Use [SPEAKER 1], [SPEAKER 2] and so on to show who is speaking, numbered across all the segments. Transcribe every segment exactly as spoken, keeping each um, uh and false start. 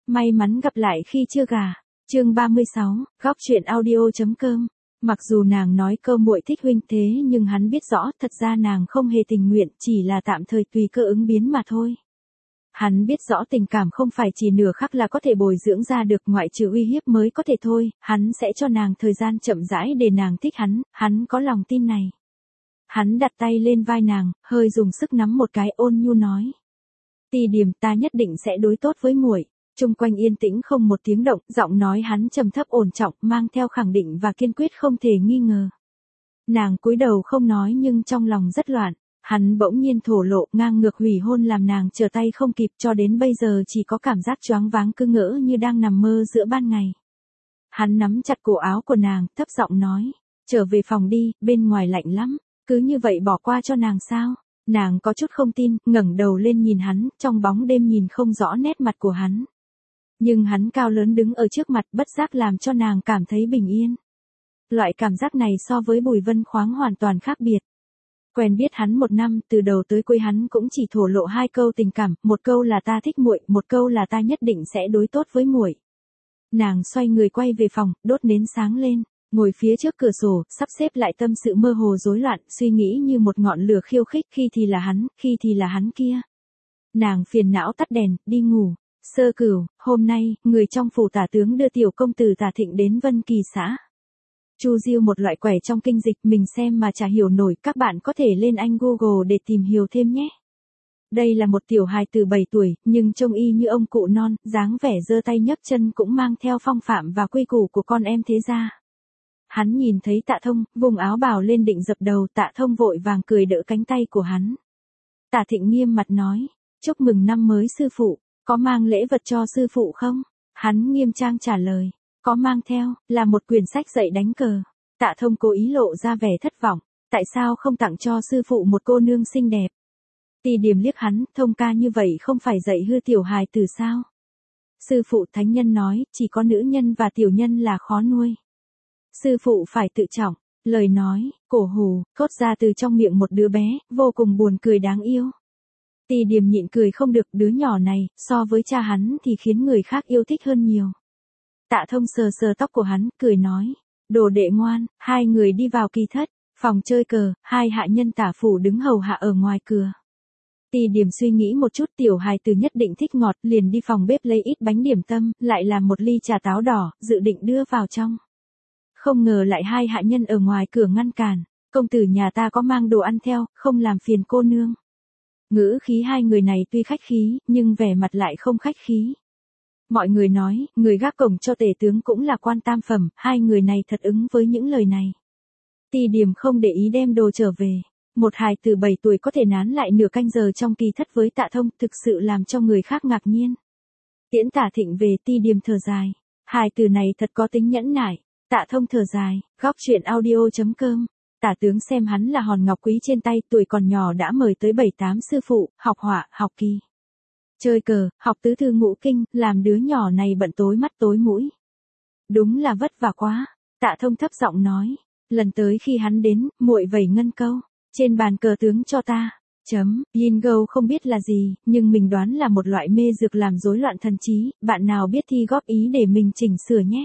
[SPEAKER 1] May mắn gặp lại khi chưa gả. Chương ba mươi sáu, góc truyện audio.com. Mặc dù nàng nói câu muội thích huynh thế nhưng hắn biết rõ thật ra nàng không hề tình nguyện, chỉ là tạm thời tùy cơ ứng biến mà thôi. Hắn biết rõ tình cảm không phải chỉ nửa khắc là có thể bồi dưỡng ra được, ngoại trừ uy hiếp mới có thể thôi, hắn sẽ cho nàng thời gian chậm rãi để nàng thích hắn, hắn có lòng tin này. Hắn đặt tay lên vai nàng, hơi dùng sức nắm một cái, ôn nhu nói. Tì Điềm, ta nhất định sẽ đối tốt với muội. Chung quanh yên tĩnh không một tiếng động, giọng nói hắn trầm thấp ổn trọng, mang theo khẳng định và kiên quyết không thể nghi ngờ. Nàng cúi đầu không nói nhưng trong lòng rất loạn. Hắn bỗng nhiên thổ lộ, ngang ngược hủy hôn làm nàng trở tay không kịp, cho đến bây giờ chỉ có cảm giác choáng váng cứ ngỡ như đang nằm mơ giữa ban ngày. Hắn nắm chặt cổ áo của nàng, thấp giọng nói, trở về phòng đi, bên ngoài lạnh lắm, cứ như vậy bỏ qua cho nàng sao? Nàng có chút không tin, ngẩng đầu lên nhìn hắn, trong bóng đêm nhìn không rõ nét mặt của hắn. Nhưng hắn cao lớn đứng ở trước mặt, bất giác làm cho nàng cảm thấy bình yên. Loại cảm giác này so với Bùi Vân Khoáng hoàn toàn khác biệt. Quen biết hắn một năm, từ đầu tới cuối hắn cũng chỉ thổ lộ hai câu tình cảm, một câu là ta thích muội, một câu là ta nhất định sẽ đối tốt với muội. Nàng xoay người quay về phòng, đốt nến sáng lên, ngồi phía trước cửa sổ, sắp xếp lại tâm sự mơ hồ rối loạn, suy nghĩ như một ngọn lửa khiêu khích, khi thì là hắn, khi thì là hắn kia. Nàng phiền não tắt đèn, đi ngủ. Sơ Cửu, hôm nay, người trong phủ tả tướng đưa tiểu công tử Tả Thịnh đến Vân Kỳ xã. Chu Diêu một loại quẻ trong kinh dịch, mình xem mà chả hiểu nổi, các bạn có thể lên anh Google để tìm hiểu thêm nhé. Đây là một tiểu hài từ bảy tuổi, nhưng trông y như ông cụ non, dáng vẻ giơ tay nhấc chân cũng mang theo phong phạm và quy củ của con em thế gia. Hắn nhìn thấy Tạ Thông, vùng áo bào lên định dập đầu, Tạ Thông vội vàng cười đỡ cánh tay của hắn. Tả Thịnh nghiêm mặt nói, chúc mừng năm mới sư phụ, có mang lễ vật cho sư phụ không? Hắn nghiêm trang trả lời. Có mang theo, là một quyển sách dạy đánh cờ. Tạ Thông cố ý lộ ra vẻ thất vọng, tại sao không tặng cho sư phụ một cô nương xinh đẹp? Tì Điềm liếc hắn, Thông ca như vậy không phải dạy hư tiểu hài từ sao? Sư phụ thánh nhân nói, chỉ có nữ nhân và tiểu nhân là khó nuôi. Sư phụ phải tự trọng, lời nói, cổ hù, thốt ra từ trong miệng một đứa bé, vô cùng buồn cười đáng yêu. Tì Điềm nhịn cười không được, đứa nhỏ này, so với cha hắn thì khiến người khác yêu thích hơn nhiều. Tạ Thông sờ sờ tóc của hắn, cười nói, đồ đệ ngoan, hai người đi vào kỳ thất, phòng chơi cờ, hai hạ nhân tả phủ đứng hầu hạ ở ngoài cửa. Tì Điềm suy nghĩ một chút, tiểu hài từ nhất định thích ngọt, liền đi phòng bếp lấy ít bánh điểm tâm, lại làm một ly trà táo đỏ, dự định đưa vào trong. Không ngờ lại hai hạ nhân ở ngoài cửa ngăn cản, công tử nhà ta có mang đồ ăn theo, không làm phiền cô nương. Ngữ khí hai người này tuy khách khí, nhưng vẻ mặt lại không khách khí. Mọi người nói, người gác cổng cho tể tướng cũng là quan tam phẩm, hai người này thật ứng với những lời này. Tì Điềm không để ý đem đồ trở về. Một hài từ bảy tuổi có thể nán lại nửa canh giờ trong kỳ thất với Tạ Thông, thực sự làm cho người khác ngạc nhiên. Tiễn Tả Thịnh về, Tì Điềm thở dài. Hài từ này thật có tính nhẫn nại. Tạ Thông thở dài, góc truyện audio.com. Tả tướng xem hắn là hòn ngọc quý trên tay, tuổi còn nhỏ đã mời tới bảy tám sư phụ, học họa, học kỳ. Chơi cờ, học tứ thư ngũ kinh, làm đứa nhỏ này bận tối mắt tối mũi. Đúng là vất vả quá. Tạ Thông thấp giọng nói, lần tới khi hắn đến, muội vẩy ngân câu, trên bàn cờ tướng cho ta. Chấm, yin go không biết là gì, nhưng mình đoán là một loại mê dược làm rối loạn thần trí, bạn nào biết thì góp ý để mình chỉnh sửa nhé.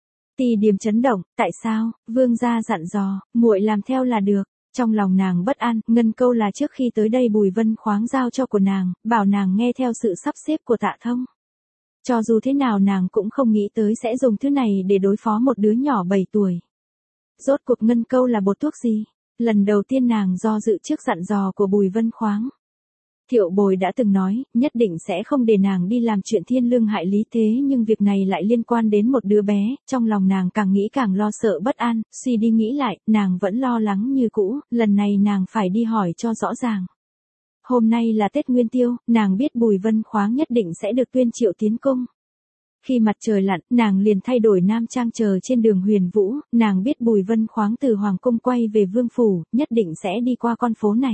[SPEAKER 1] Tì Điềm chấn động, tại sao? Vương gia dặn dò, muội làm theo là được. Trong lòng nàng bất an, ngân câu là trước khi tới đây Bùi Vân Khoáng giao cho của nàng, bảo nàng nghe theo sự sắp xếp của Tạ Thông. Cho dù thế nào nàng cũng không nghĩ tới sẽ dùng thứ này để đối phó một đứa nhỏ bảy tuổi. Rốt cuộc ngân câu là bột thuốc gì? Lần đầu tiên nàng do dự trước dặn dò của Bùi Vân Khoáng. Thiệu Bồi đã từng nói, nhất định sẽ không để nàng đi làm chuyện thiên lương hại lý, thế nhưng việc này lại liên quan đến một đứa bé, trong lòng nàng càng nghĩ càng lo sợ bất an, suy đi nghĩ lại, nàng vẫn lo lắng như cũ, lần này nàng phải đi hỏi cho rõ ràng. Hôm nay là Tết Nguyên Tiêu, nàng biết Bùi Vân Khoáng nhất định sẽ được tuyên triệu tiến cung. Khi mặt trời lặn, nàng liền thay đổi nam trang chờ trên đường Huyền Vũ, nàng biết Bùi Vân Khoáng từ Hoàng Cung quay về Vương Phủ, nhất định sẽ đi qua con phố này.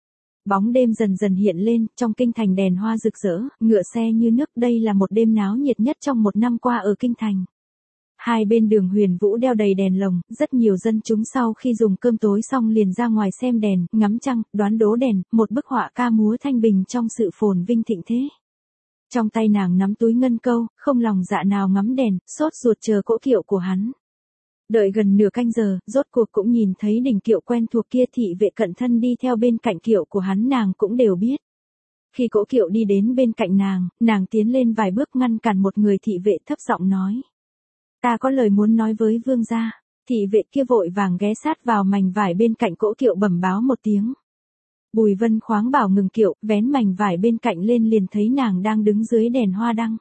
[SPEAKER 1] Bóng đêm dần dần hiện lên, trong kinh thành đèn hoa rực rỡ, ngựa xe như nước, đây là một đêm náo nhiệt nhất trong một năm qua ở kinh thành. Hai bên đường Huyền Vũ đeo đầy đèn lồng, rất nhiều dân chúng sau khi dùng cơm tối xong liền ra ngoài xem đèn, ngắm trăng, đoán đố đèn, một bức họa ca múa thanh bình trong sự phồn vinh thịnh thế. Trong tay nàng nắm túi ngân câu, không lòng dạ nào ngắm đèn, sốt ruột chờ cỗ kiệu của hắn. Đợi gần nửa canh giờ, rốt cuộc cũng nhìn thấy đỉnh kiệu quen thuộc kia, thị vệ cận thân đi theo bên cạnh kiệu của hắn nàng cũng đều biết. Khi cỗ kiệu đi đến bên cạnh nàng, nàng tiến lên vài bước ngăn cản một người thị vệ thấp giọng nói. Ta có lời muốn nói với vương gia. Thị vệ kia vội vàng ghé sát vào mảnh vải bên cạnh cỗ kiệu bẩm báo một tiếng. Bùi Vân khoáng bảo ngừng kiệu, vén mảnh vải bên cạnh lên liền thấy nàng đang đứng dưới đèn hoa đăng.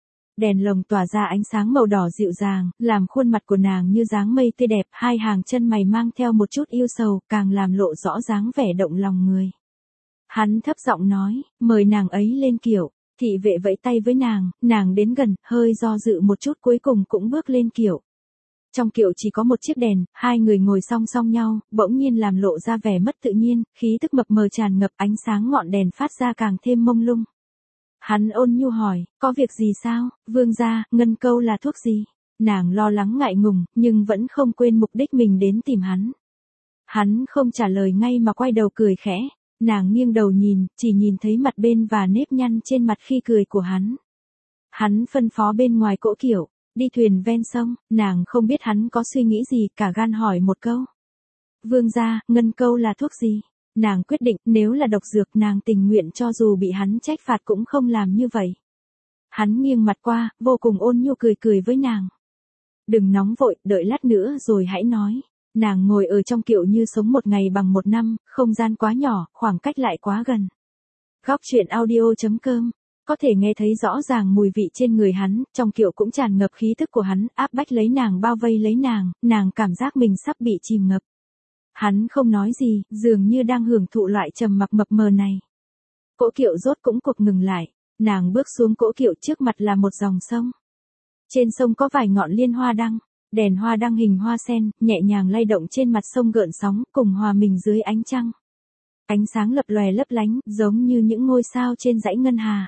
[SPEAKER 1] Đèn lồng tỏa ra ánh sáng màu đỏ dịu dàng, làm khuôn mặt của nàng như dáng mây tươi đẹp, hai hàng chân mày mang theo một chút yêu sầu, càng làm lộ rõ dáng vẻ động lòng người. Hắn thấp giọng nói, mời nàng ấy lên kiệu. Thị vệ vẫy tay với nàng, nàng đến gần, hơi do dự một chút cuối cùng cũng bước lên kiệu. Trong kiệu chỉ có một chiếc đèn, hai người ngồi song song nhau, bỗng nhiên làm lộ ra vẻ mất tự nhiên, khí tức mập mờ tràn ngập, ánh sáng ngọn đèn phát ra càng thêm mông lung. Hắn ôn nhu hỏi, có việc gì sao, vương gia, ngân câu là thuốc gì? Nàng lo lắng ngại ngùng, nhưng vẫn không quên mục đích mình đến tìm hắn. Hắn không trả lời ngay mà quay đầu cười khẽ, nàng nghiêng đầu nhìn, chỉ nhìn thấy mặt bên và nếp nhăn trên mặt khi cười của hắn. Hắn phân phó bên ngoài cỗ kiệu, đi thuyền ven sông, nàng không biết hắn có suy nghĩ gì, cả gan hỏi một câu. Vương gia, ngân câu là thuốc gì? Nàng quyết định, nếu là độc dược nàng tình nguyện cho dù bị hắn trách phạt cũng không làm như vậy. Hắn nghiêng mặt qua, vô cùng ôn nhu cười cười với nàng. Đừng nóng vội, đợi lát nữa rồi hãy nói. Nàng ngồi ở trong kiệu như sống một ngày bằng một năm, không gian quá nhỏ, khoảng cách lại quá gần. Góc truyện audio chấm com. Có thể nghe thấy rõ ràng mùi vị trên người hắn, trong kiệu cũng tràn ngập khí thức của hắn, áp bách lấy nàng, bao vây lấy nàng, nàng cảm giác mình sắp bị chìm ngập. Hắn không nói gì, dường như đang hưởng thụ loại trầm mặc mập mờ này. Cỗ kiệu rốt cũng cuộc ngừng lại, nàng bước xuống cỗ kiệu, trước mặt là một dòng sông. Trên sông có vài ngọn liên hoa đăng, đèn hoa đăng hình hoa sen, nhẹ nhàng lay động trên mặt sông gợn sóng, cùng hòa mình dưới ánh trăng. Ánh sáng lập lòe lấp lánh, giống như những ngôi sao trên dãy ngân hà.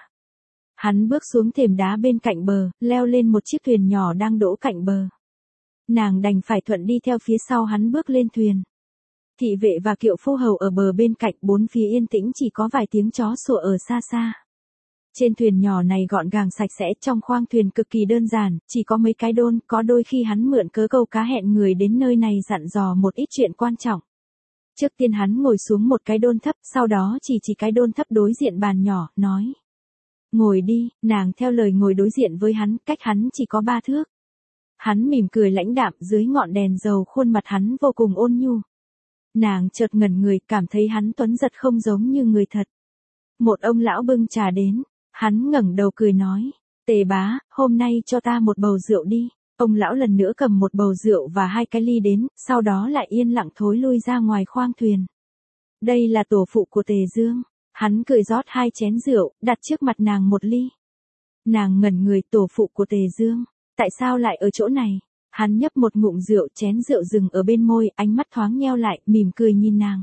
[SPEAKER 1] Hắn bước xuống thềm đá bên cạnh bờ, leo lên một chiếc thuyền nhỏ đang đỗ cạnh bờ. Nàng đành phải thuận đi theo phía sau hắn bước lên thuyền. Thị vệ và kiệu phu hầu ở bờ bên cạnh, bốn phía yên tĩnh, chỉ có vài tiếng chó sủa ở xa xa. Trên thuyền nhỏ này gọn gàng sạch sẽ, trong khoang thuyền cực kỳ đơn giản, chỉ có mấy cái đôn, có đôi khi hắn mượn cớ câu cá hẹn người đến nơi này dặn dò một ít chuyện quan trọng. Trước tiên hắn ngồi xuống một cái đôn thấp, sau đó chỉ chỉ cái đôn thấp đối diện bàn nhỏ, nói. Ngồi đi, nàng theo lời ngồi đối diện với hắn, cách hắn chỉ có ba thước. Hắn mỉm cười lãnh đạm, dưới ngọn đèn dầu khuôn mặt hắn vô cùng ôn nhu. Nàng chợt ngẩn người, cảm thấy hắn tuấn giật không giống như người thật. Một ông lão bưng trà đến, hắn ngẩng đầu cười nói, Tề bá, hôm nay cho ta một bầu rượu đi. Ông lão lần nữa cầm một bầu rượu và hai cái ly đến, sau đó lại yên lặng thối lui ra ngoài khoang thuyền. Đây là tổ phụ của Tề Dương. Hắn cười rót hai chén rượu, đặt trước mặt nàng một ly. Nàng ngẩn người, tổ phụ của Tề Dương, tại sao lại ở chỗ này? Hắn nhấp một ngụm rượu, chén rượu dừng ở bên môi, ánh mắt thoáng nheo lại, mỉm cười nhìn nàng.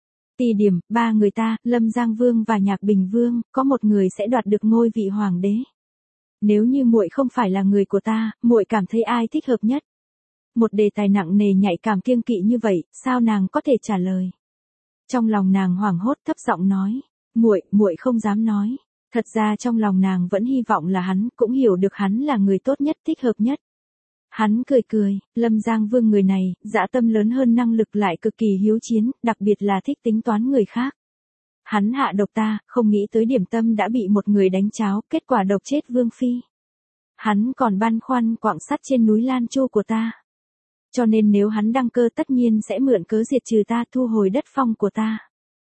[SPEAKER 1] Tỷ điểm, ba người ta, Lâm Giang Vương và Nhạc Bình Vương, có một người sẽ đoạt được ngôi vị hoàng đế. Nếu như muội không phải là người của ta, muội cảm thấy ai thích hợp nhất? Một đề tài nặng nề nhạy cảm kiêng kỵ như vậy, sao nàng có thể trả lời? Trong lòng nàng hoảng hốt, thấp giọng nói, muội, muội không dám nói. Thật ra trong lòng nàng vẫn hy vọng là hắn, cũng hiểu được hắn là người tốt nhất, thích hợp nhất. Hắn cười cười, Lâm Giang Vương người này, dã tâm lớn hơn năng lực, lại cực kỳ hiếu chiến, đặc biệt là thích tính toán người khác. Hắn hạ độc ta, không nghĩ tới điểm tâm đã bị một người đánh cháo, kết quả độc chết Vương Phi. Hắn còn băn khoăn quặng sắt trên núi Lan Chu của ta. Cho nên nếu hắn đăng cơ tất nhiên sẽ mượn cớ diệt trừ ta, thu hồi đất phong của ta.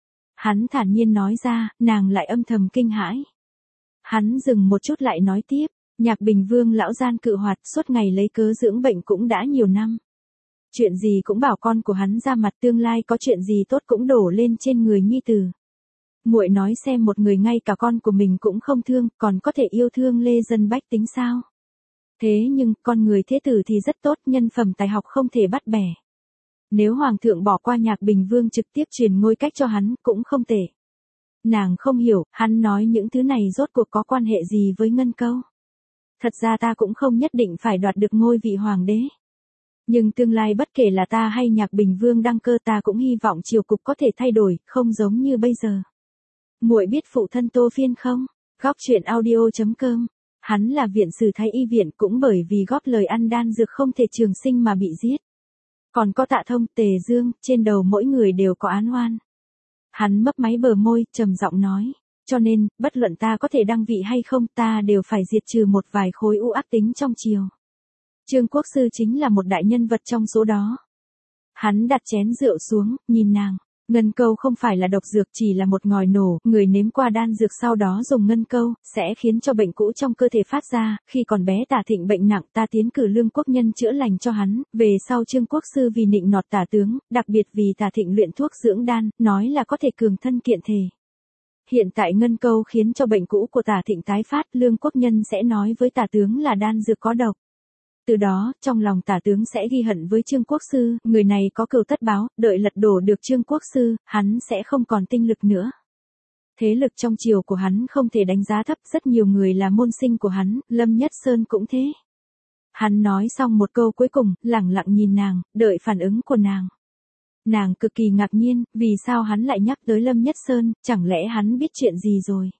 [SPEAKER 1] Hắn thản nhiên nói ra, nàng lại âm thầm kinh hãi. Hắn dừng một chút lại nói tiếp, Nhạc Bình Vương lão gian cự hoạt, suốt ngày lấy cớ dưỡng bệnh cũng đã nhiều năm. Chuyện gì cũng bảo con của hắn ra mặt, tương lai có chuyện gì tốt cũng đổ lên trên người nhi tử. Muội nói xem, một người ngay cả con của mình cũng không thương, còn có thể yêu thương lê dân bách tính sao? Thế nhưng, con người thế tử thì rất tốt, nhân phẩm tài học không thể bắt bẻ. Nếu Hoàng thượng bỏ qua Nhạc Bình Vương trực tiếp truyền ngôi cách cho hắn, cũng không tệ. Nàng không hiểu, hắn nói những thứ này rốt cuộc có quan hệ gì với ngân câu. Thật ra ta cũng không nhất định phải đoạt được ngôi vị hoàng đế. Nhưng tương lai bất kể là ta hay Nhạc Bình Vương đăng cơ, ta cũng hy vọng triều cục có thể thay đổi, không giống như bây giờ. Muội biết phụ thân Tô Phiên không? Góc truyện audio chấm com. Hắn là viện sử thái y viện cũng bởi vì góp lời ăn đan dược không thể trường sinh mà bị giết. Còn có Tạ Thông, Tề Dương, trên đầu mỗi người đều có án oan. Hắn mấp máy bờ môi, trầm giọng nói, cho nên, bất luận ta có thể đăng vị hay không, ta đều phải diệt trừ một vài khối u ác tính trong triều. Trương Quốc Sư chính là một đại nhân vật trong số đó. Hắn đặt chén rượu xuống, nhìn nàng. Ngân câu không phải là độc dược, chỉ là một ngòi nổ, người nếm qua đan dược sau đó dùng ngân câu, sẽ khiến cho bệnh cũ trong cơ thể phát ra. Khi còn bé Tả Thịnh bệnh nặng, ta tiến cử Lương Quốc Nhân chữa lành cho hắn, về sau Trương Quốc Sư vì nịnh nọt Tả tướng, đặc biệt vì Tả Thịnh luyện thuốc dưỡng đan, nói là có thể cường thân kiện thể. Hiện tại ngân câu khiến cho bệnh cũ của Tả Thịnh tái phát, Lương Quốc Nhân sẽ nói với Tả tướng là đan dược có độc. Từ đó, trong lòng Tả tướng sẽ ghi hận với Trương Quốc Sư, người này có cừu tất báo, đợi lật đổ được Trương Quốc Sư, hắn sẽ không còn tinh lực nữa. Thế lực trong triều của hắn không thể đánh giá thấp, rất nhiều người là môn sinh của hắn, Lâm Nhất Sơn cũng thế. Hắn nói xong một câu cuối cùng, lẳng lặng nhìn nàng, đợi phản ứng của nàng. Nàng cực kỳ ngạc nhiên, vì sao hắn lại nhắc tới Lâm Nhất Sơn, chẳng lẽ hắn biết chuyện gì rồi?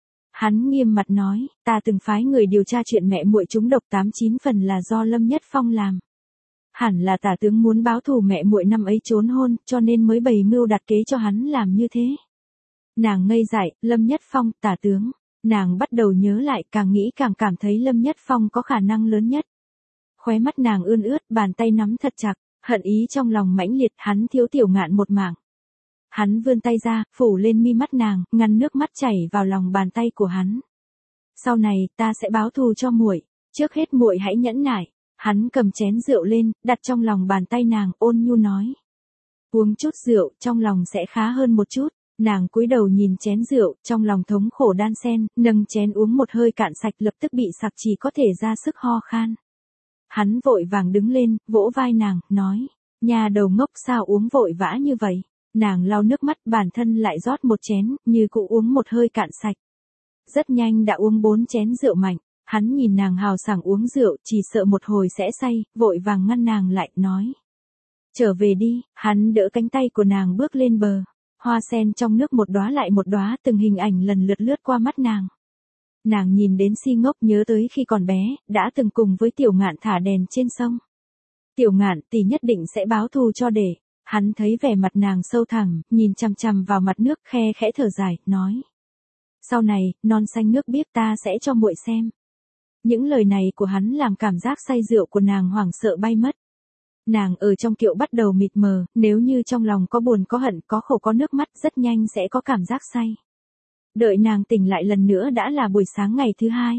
[SPEAKER 1] Hắn nghiêm mặt nói, ta từng phái người điều tra chuyện mẹ muội trúng độc tám chín phần là do Lâm Nhất Phong làm. Hẳn là Tả tướng muốn báo thù mẹ muội năm ấy trốn hôn, cho nên mới bày mưu đặt kế cho hắn làm như thế. Nàng ngây dại, Lâm Nhất Phong, Tả tướng. Nàng bắt đầu nhớ lại, càng nghĩ càng cảm thấy Lâm Nhất Phong có khả năng lớn nhất. Khóe mắt nàng ươn ướt, bàn tay nắm thật chặt, hận ý trong lòng mãnh liệt, hắn thiếu Tiểu Ngạn một mảng. Hắn vươn tay ra, phủ lên mi mắt nàng, ngăn nước mắt chảy vào lòng bàn tay của hắn. Sau này, ta sẽ báo thù cho muội, trước hết muội hãy nhẫn nại. Hắn cầm chén rượu lên, đặt trong lòng bàn tay nàng, ôn nhu nói. Uống chút rượu, trong lòng sẽ khá hơn một chút. Nàng cúi đầu nhìn chén rượu, trong lòng thống khổ đan xen, nâng chén uống một hơi cạn sạch, lập tức bị sặc, chỉ có thể ra sức ho khan. Hắn vội vàng đứng lên, vỗ vai nàng, nói. Nhà đầu ngốc, sao uống vội vã như vậy? Nàng lau nước mắt, bản thân lại rót một chén, như cụ uống một hơi cạn sạch. Rất nhanh đã uống bốn chén rượu mạnh, hắn nhìn nàng hào sảng uống rượu, chỉ sợ một hồi sẽ say, vội vàng ngăn nàng lại, nói. Trở về đi, hắn đỡ cánh tay của nàng bước lên bờ. Hoa sen trong nước một đóa lại một đóa, từng hình ảnh lần lượt lướt qua mắt nàng. Nàng nhìn đến si ngốc, nhớ tới khi còn bé, đã từng cùng với Tiểu Ngạn thả đèn trên sông. Tiểu Ngạn tỷ nhất định sẽ báo thù cho để. Hắn thấy vẻ mặt nàng sâu thẳm, nhìn chằm chằm vào mặt nước, khe khẽ thở dài, nói. Sau này, non xanh nước biếc ta sẽ cho muội xem. Những lời này của hắn làm cảm giác say rượu của nàng hoảng sợ bay mất. Nàng ở trong kiệu bắt đầu mịt mờ, nếu như trong lòng có buồn có hận, có khổ có nước mắt, rất nhanh sẽ có cảm giác say. Đợi nàng tỉnh lại lần nữa đã là buổi sáng ngày thứ hai.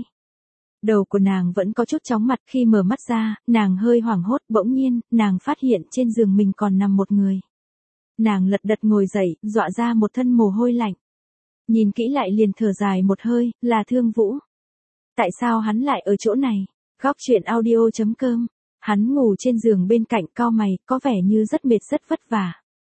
[SPEAKER 1] Đầu của nàng vẫn có chút chóng mặt, khi mở mắt ra, nàng hơi hoảng hốt, bỗng nhiên, nàng phát hiện trên giường mình còn nằm một người. Nàng lật đật ngồi dậy, dọa ra một thân mồ hôi lạnh. Nhìn kỹ lại liền thở dài một hơi, là Thương Vũ. Tại sao hắn lại ở chỗ này? Góc truyện audio chấm com. Hắn ngủ trên giường bên cạnh, cau mày, có vẻ như rất mệt rất vất vả.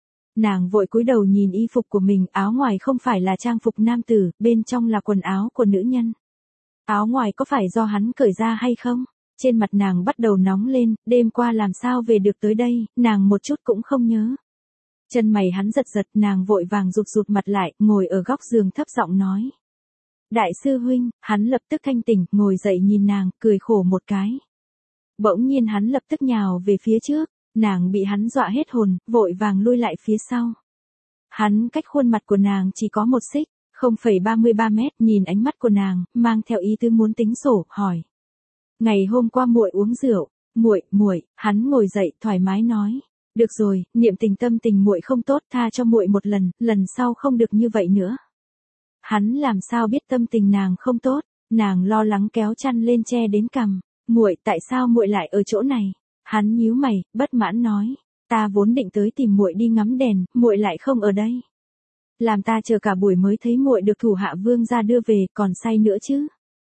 [SPEAKER 1] Nàng vội cúi đầu nhìn y phục của mình, áo ngoài không phải là trang phục nam tử, bên trong là quần áo của nữ nhân. Áo ngoài có phải do hắn cởi ra hay không? Trên mặt nàng bắt đầu nóng lên, đêm qua làm sao về được tới đây, nàng một chút cũng không nhớ. Chân mày hắn giật giật, nàng vội vàng rụt rụt mặt lại, ngồi ở góc giường thấp giọng nói. Đại sư huynh, hắn lập tức thanh tỉnh, ngồi dậy nhìn nàng, cười khổ một cái. Bỗng nhiên hắn lập tức nhào về phía trước, nàng bị hắn dọa hết hồn, vội vàng lui lại phía sau. Hắn cách khuôn mặt của nàng chỉ có một xích. không phẩy ba mươi ba mét, nhìn ánh mắt của nàng, mang theo ý tứ muốn tính sổ, hỏi. Ngày hôm qua muội uống rượu, muội, muội, hắn ngồi dậy, thoải mái nói. Được rồi, niệm tình tâm tình muội không tốt, tha cho muội một lần, lần sau không được như vậy nữa. Hắn làm sao biết tâm tình nàng không tốt, nàng lo lắng kéo chăn lên che đến cằm. Muội, tại sao muội lại ở chỗ này? Hắn nhíu mày, bất mãn nói. Ta vốn định tới tìm muội đi ngắm đèn, muội lại không ở đây. Làm ta chờ cả buổi mới thấy muội được thủ hạ vương gia đưa về, còn say nữa chứ.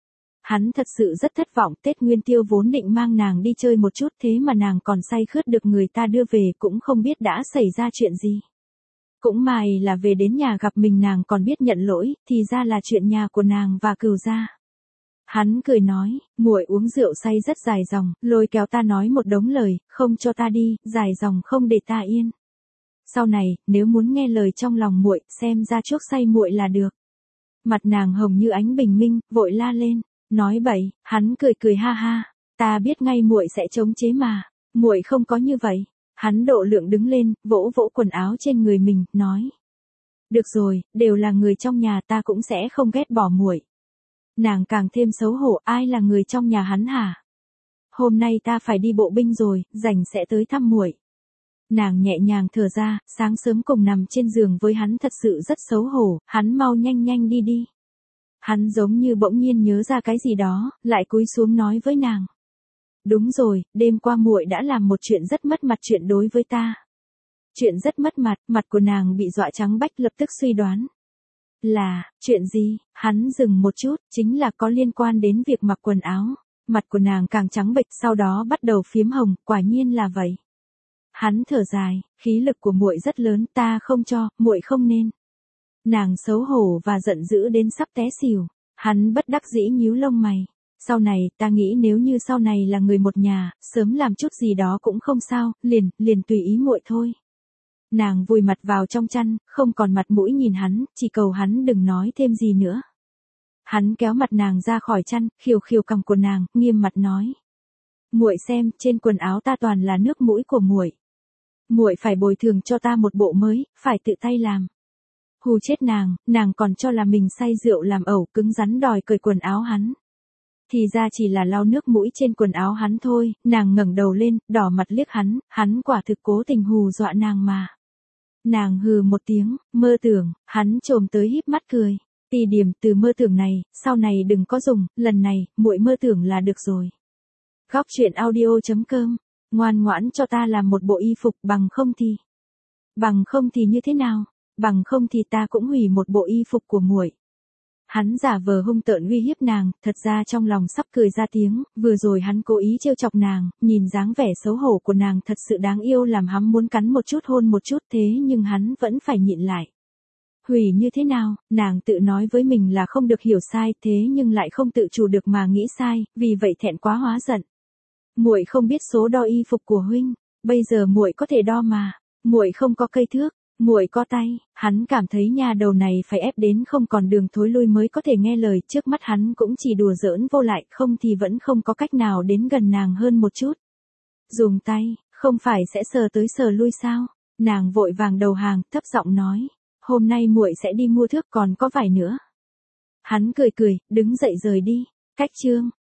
[SPEAKER 1] Hắn thật sự rất thất vọng, Tết Nguyên Tiêu vốn định mang nàng đi chơi một chút, thế mà nàng còn say khướt được người ta đưa về, cũng không biết đã xảy ra chuyện gì. Cũng may là về đến nhà gặp mình nàng còn biết nhận lỗi, thì ra là chuyện nhà của nàng và Cừu gia. Hắn cười nói, muội uống rượu say rất dài dòng, lôi kéo ta nói một đống lời, không cho ta đi, dài dòng không để ta yên. Sau này, nếu muốn nghe lời trong lòng muội, xem ra chuốc say muội là được. Mặt nàng hồng như ánh bình minh, vội la lên, nói bậy, hắn cười cười ha ha, ta biết ngay muội sẽ chống chế mà, muội không có như vậy. Hắn độ lượng đứng lên, vỗ vỗ quần áo trên người mình, nói: "Được rồi, đều là người trong nhà, ta cũng sẽ không ghét bỏ muội." Nàng càng thêm xấu hổ, ai là người trong nhà hắn hả? Hôm nay ta phải đi bộ binh rồi, rảnh sẽ tới thăm muội. Nàng nhẹ nhàng thở ra, sáng sớm cùng nằm trên giường với hắn thật sự rất xấu hổ, hắn mau nhanh nhanh đi đi. Hắn giống như bỗng nhiên nhớ ra cái gì đó, lại cúi xuống nói với nàng: "Đúng rồi, đêm qua muội đã làm một chuyện rất mất mặt chuyện đối với ta." Chuyện rất mất mặt, mặt của nàng bị dọa trắng bách, lập tức suy đoán. Là, chuyện gì? Hắn dừng một chút, chính là có liên quan đến việc mặc quần áo. Mặt của nàng càng trắng bệch, sau đó bắt đầu phiếm hồng, quả nhiên là vậy. Hắn thở dài, khí lực của muội rất lớn, ta không cho, muội không nên. Nàng xấu hổ và giận dữ đến sắp té xỉu. Hắn bất đắc dĩ nhíu lông mày. Sau này, ta nghĩ nếu như sau này là người một nhà, sớm làm chút gì đó cũng không sao, liền, liền tùy ý muội thôi. Nàng vùi mặt vào trong chăn, không còn mặt mũi nhìn hắn, chỉ cầu hắn đừng nói thêm gì nữa. Hắn kéo mặt nàng ra khỏi chăn, khiêu khiêu cằm của nàng, nghiêm mặt nói: "Muội xem, trên quần áo ta toàn là nước mũi của muội. Muội phải bồi thường cho ta một bộ mới, phải tự tay làm." Hù chết nàng, nàng còn cho là mình say rượu làm ẩu, cứng rắn đòi cởi quần áo hắn. Thì ra chỉ là lau nước mũi trên quần áo hắn thôi, nàng ngẩng đầu lên, đỏ mặt liếc hắn, hắn quả thực cố tình hù dọa nàng mà. Nàng hừ một tiếng, mơ tưởng, hắn trồm tới híp mắt cười. Tì điểm từ mơ tưởng này, sau này đừng có dùng, lần này, muội mơ tưởng là được rồi. Góc truyện audio chấm com, ngoan ngoãn cho ta làm một bộ y phục, bằng không thì. Bằng không thì như thế nào? Bằng không thì ta cũng hủy một bộ y phục của muội. Hắn giả vờ hung tợn uy hiếp nàng, thật ra trong lòng sắp cười ra tiếng, vừa rồi hắn cố ý trêu chọc nàng, nhìn dáng vẻ xấu hổ của nàng thật sự đáng yêu làm hắn muốn cắn một chút hôn một chút, thế nhưng hắn vẫn phải nhịn lại. Hủy như thế nào, nàng tự nói với mình là không được hiểu sai, thế nhưng lại không tự chủ được mà nghĩ sai, vì vậy thẹn quá hóa giận. Muội không biết số đo y phục của huynh, bây giờ muội có thể đo mà, muội không có cây thước. Muội có tay, hắn cảm thấy nhà đầu này phải ép đến không còn đường thối lui mới có thể nghe lời, trước mắt hắn cũng chỉ đùa giỡn vô lại, không thì vẫn không có cách nào đến gần nàng hơn một chút. Dùng tay, không phải sẽ sờ tới sờ lui sao? Nàng vội vàng đầu hàng, thấp giọng nói, hôm nay muội sẽ đi mua thước, còn có vải nữa. Hắn cười cười, đứng dậy rời đi. Cách chương